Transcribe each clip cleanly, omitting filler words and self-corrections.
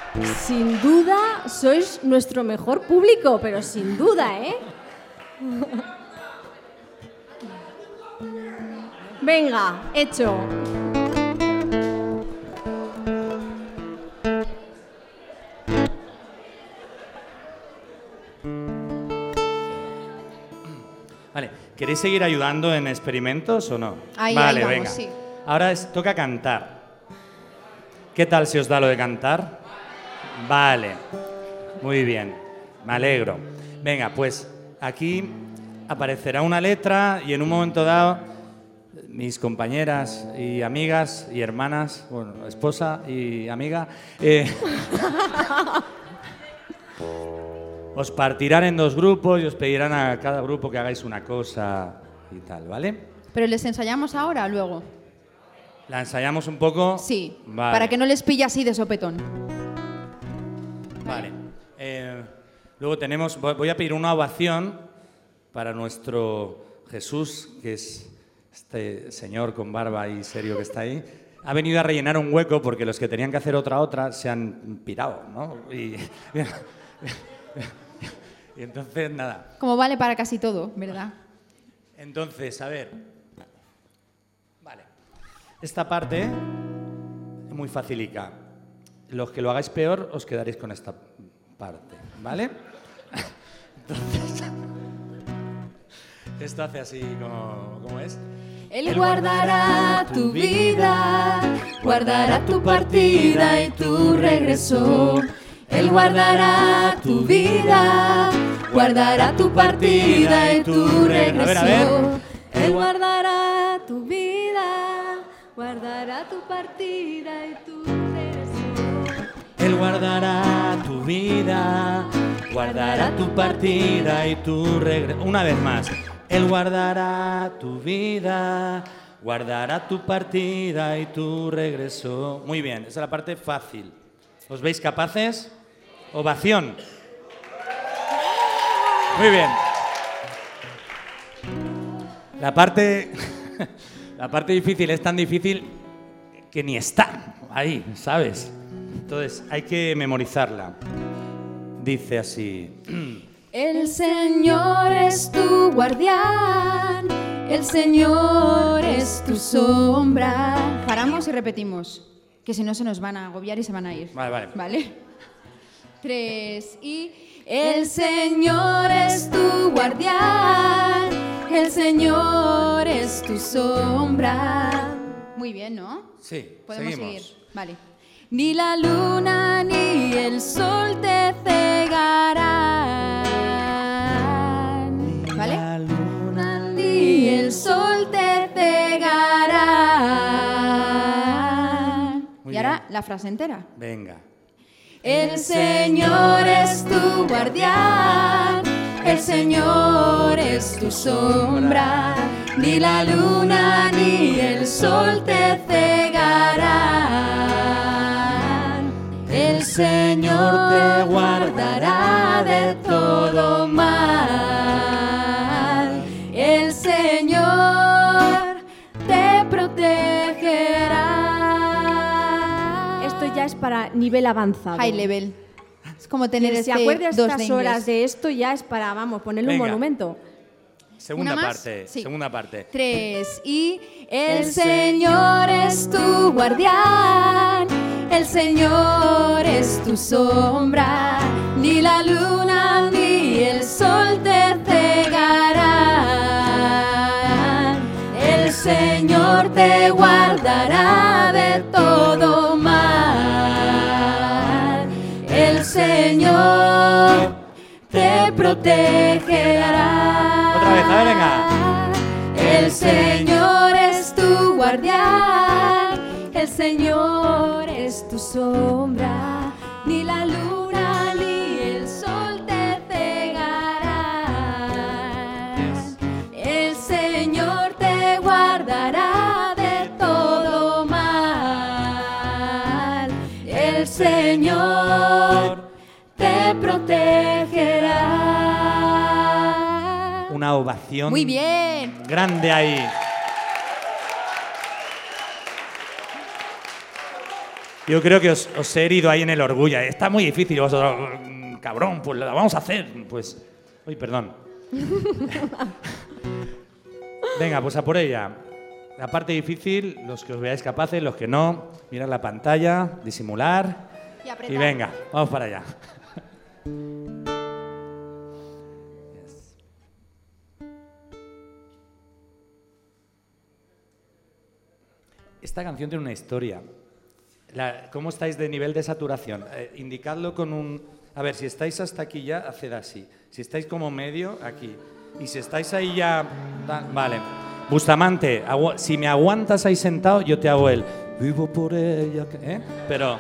Sin duda sois nuestro mejor público, pero sin duda, ¿eh? Venga, hecho. Vale, ¿queréis seguir ayudando en experimentos o no? Ahí vale, vamos, venga. sí. Ahora toca cantar. ¿Qué tal si os da lo de cantar? Vale, muy bien, me alegro. Venga, pues aquí aparecerá una letra y en un momento dado mis compañeras y amigas y hermanas, bueno, esposa y amiga, os partirán en dos grupos y os pedirán a cada grupo que hagáis una cosa y tal, ¿vale? ¿Pero les ensayamos ahora o luego? ¿La ensayamos un poco? Sí, Vale. para que no les pille así de sopetón. Vale. Luego tenemos, voy a pedir una ovación para nuestro Jesús, que es este señor con barba y serio que está ahí. Ha venido a rellenar un hueco porque los que tenían que hacer otra se han pirado, ¿no? Y entonces, nada. Como vale para casi todo, ¿verdad? Entonces, a ver. Vale. Esta parte es muy facilica. Los que lo hagáis peor os quedaréis con esta parte, ¿vale? Entonces, esto hace así como es. Él guardará tu vida, guardará tu partida y tu regreso. Él guardará tu vida, guardará tu partida y tu regreso. A ver. Él guardará tu vida, guardará tu partida y tu regreso. Él guardará tu vida, guardará tu partida y tu regreso. Una vez más. Él guardará tu vida, guardará tu partida y tu regreso. Muy bien, esa es la parte fácil. ¿Os veis capaces? Ovación. Muy bien. La parte difícil es tan difícil que ni está ahí, ¿sabes? Entonces hay que memorizarla. Dice así. El Señor es tu guardián, el Señor es tu sombra. Paramos y repetimos, que si no se nos van a agobiar y se van a ir. Vale. 3 y... El Señor es tu guardián, el Señor es tu sombra. Muy bien, ¿no? Sí, Podemos seguimos. seguir. Vale. Ni la luna ni el sol te cegarán. ¿Vale? La luna Ni el sol te cegarán. Muy Y ahora bien. la frase entera. Venga. El Señor es tu guardián, el Señor es tu sombra, ni la luna ni el sol te cegarán. El Señor te guardará de todo mal, el Señor te protegerá. Esto ya es para nivel avanzado. High level. Es como tener Quien se este acuerde a 2 de estas horas inglés. de esto ya es para, vamos, ponerle Venga. un monumento. Segunda ¿Una más? parte. Sí. Segunda parte. 3 y... El Señor es tu guardián, el Señor es tu sombra, ni la luna ni el sol te cegarán. El Señor te guardará de todo mal, el Señor te protegerá. Otra vez, a ver, venga. El Señor es tu guardián, el Señor es tu sombra, ni la luna ni el sol te cegarán. El Señor te guardará de todo mal, el Señor te protegerá. Una ovación. Muy bien. Grande ahí. Yo creo que os he herido ahí en el orgullo. Está muy difícil, vosotros, cabrón, pues la vamos a hacer. Pues, uy, perdón. Venga, pues a por ella. La parte difícil, los que os veáis capaces, los que no, mirad la pantalla, disimular y venga, vamos para allá. Esta canción tiene una historia. ¿Cómo estáis de nivel de saturación? Indicadlo con un... A ver, si estáis hasta aquí ya, haced así. Si estáis como medio, aquí. Y si estáis ahí ya... Vale. Bustamante, si me aguantas ahí sentado, yo te hago el... Vivo por ella... ¿eh? Pero...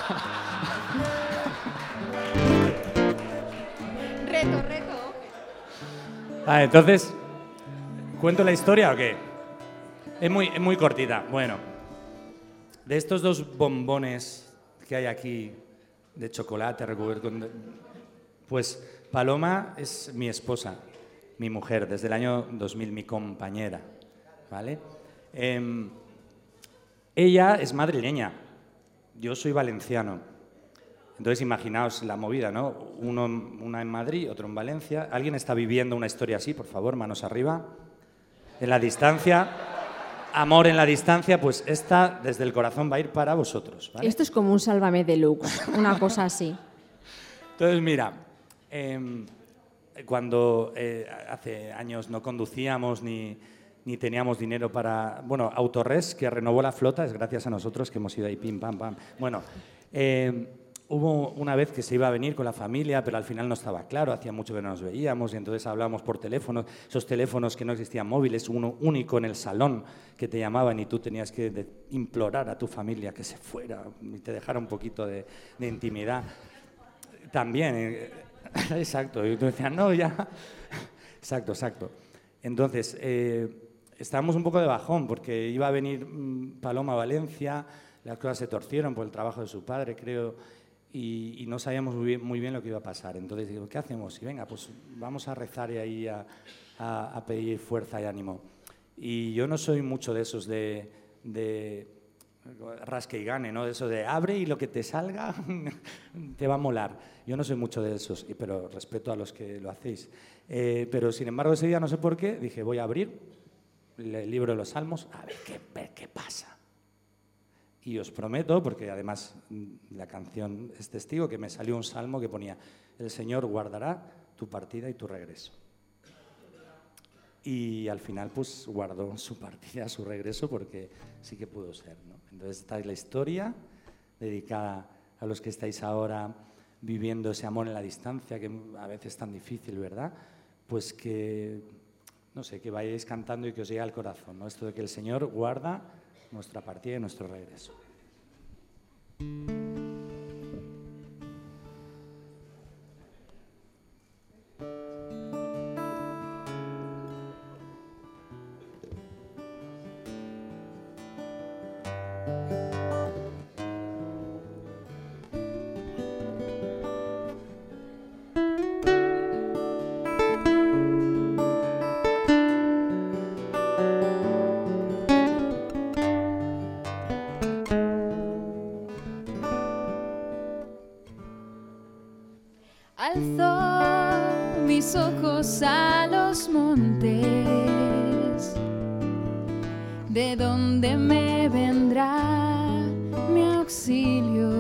Reto. Vale, entonces... ¿Cuento la historia o qué? Es muy cortita. Bueno, de estos 2 bombones que hay aquí de chocolate recubierto con... Pues Paloma es mi esposa, mi mujer, desde el año 2000, mi compañera, ¿vale? Ella es madrileña, yo soy valenciano. Entonces imaginaos la movida, ¿no? Una en Madrid, otro en Valencia. ¿Alguien está viviendo una historia así? Por favor, manos arriba. En la distancia... Amor en la distancia, pues esta desde el corazón va a ir para vosotros, ¿vale? Esto es como un Sálvame Deluxe, una cosa así. Entonces, mira, cuando hace años no conducíamos ni teníamos dinero para... Bueno, Autores, que renovó la flota, es gracias a nosotros que hemos ido ahí pim, pam, pam. Bueno, hubo una vez que se iba a venir con la familia, pero al final no estaba claro, hacía mucho que no nos veíamos y entonces hablábamos por teléfono, esos teléfonos que no existían móviles, uno único en el salón que te llamaban y tú tenías que implorar a tu familia que se fuera y te dejara un poquito de intimidad. También, exacto, y tú decías, no, ya, exacto. Entonces, estábamos un poco de bajón porque iba a venir Paloma a Valencia, las cosas se torcieron por el trabajo de su padre, creo, y no sabíamos muy bien lo que iba a pasar. Entonces digo, ¿qué hacemos? Y venga, pues vamos a rezar y ahí a pedir fuerza y ánimo. Y yo no soy mucho de esos de rasque y gane, ¿no? De eso de abre y lo que te salga te va a molar. Yo no soy mucho de esos, pero respeto a los que lo hacéis. Pero sin embargo ese día, no sé por qué, dije, voy a abrir el libro de los Salmos a ver qué pasa. Y os prometo, porque además la canción es testigo, que me salió un salmo que ponía: el Señor guardará tu partida y tu regreso. Y al final pues guardó su partida, su regreso, porque sí que pudo ser, ¿no? Entonces esta es la historia dedicada a los que estáis ahora viviendo ese amor en la distancia, que a veces es tan difícil, ¿verdad? Pues que, no sé, que vayáis cantando y que os llegue al corazón, ¿no? Esto de que el Señor guarda nuestra partida y nuestro regreso. Alzo mis ojos a los montes, de donde me vendrá mi auxilio.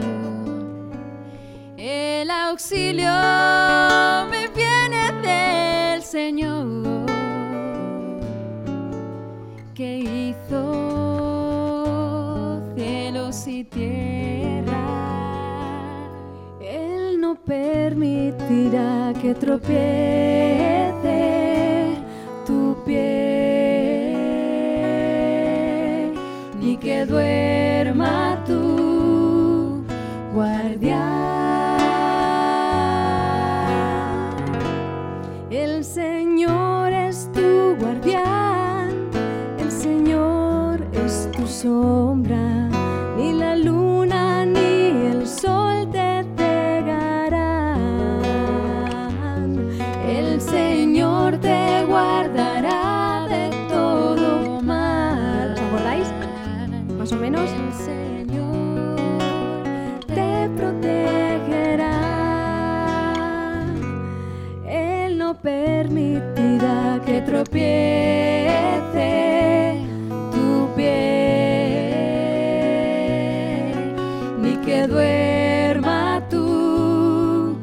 El auxilio me viene del Señor, que hizo cielos y tierra. Él no permitirá que tropiece tu pie, ni que duerma tu guardián. El Señor es tu guardián, el Señor es tu sombra, ni la luna ni el sol te cegarán. El Señor te guardará de todo mal. ¿Os acordáis? Más o menos. El Señor permitirá que tropiece tu pie, ni que duerma tu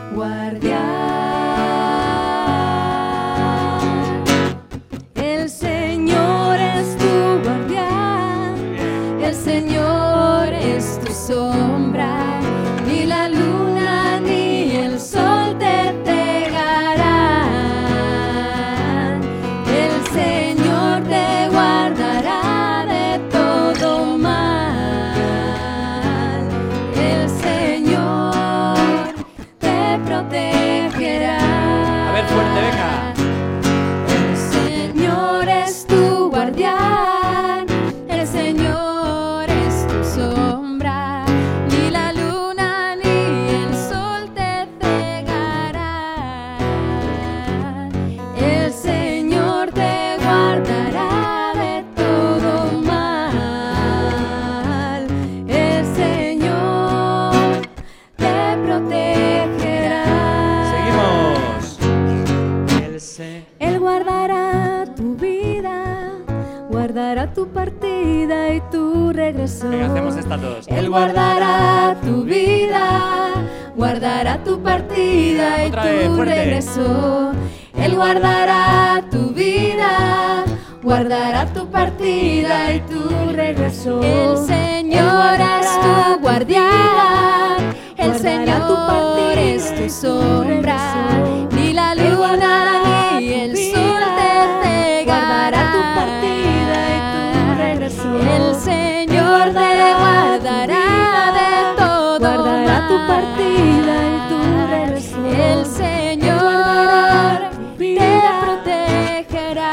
guardián. El Señor es tu guardián, el Señor es tu sombra, ni la luna ni el sol te cegarán. El Señor te guardará de todo mal. El Señor te protegerá. A ver, fuerte, venga. El Señor es tu guardián, el Señor es tu sombra, ni la luna ni el sol te cegarán. El Señor te guardará de todo mal. El Señor te protegerá. Seguimos. Él guardará tu vida, guardará tu partida y tu regreso. Venga, hacemos esta todos. Él guardará tu vida, guardará tu partida y Otra tu vez, fuerte. regreso. Él guardará tu vida, guardará tu partida y tu regreso. El Señor es tu guardián, el Señor es tu sombra, ni la luna ni el sol te cegará tu partida y tu regreso. El Señor te guardará de todo, guardará tu partida y tu regreso. El Señor te protegerá.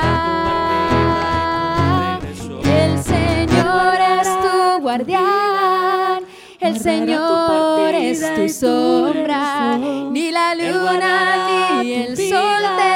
El Señor es tu guardián, el Señor es tu sombra, ni la luna ni el sol te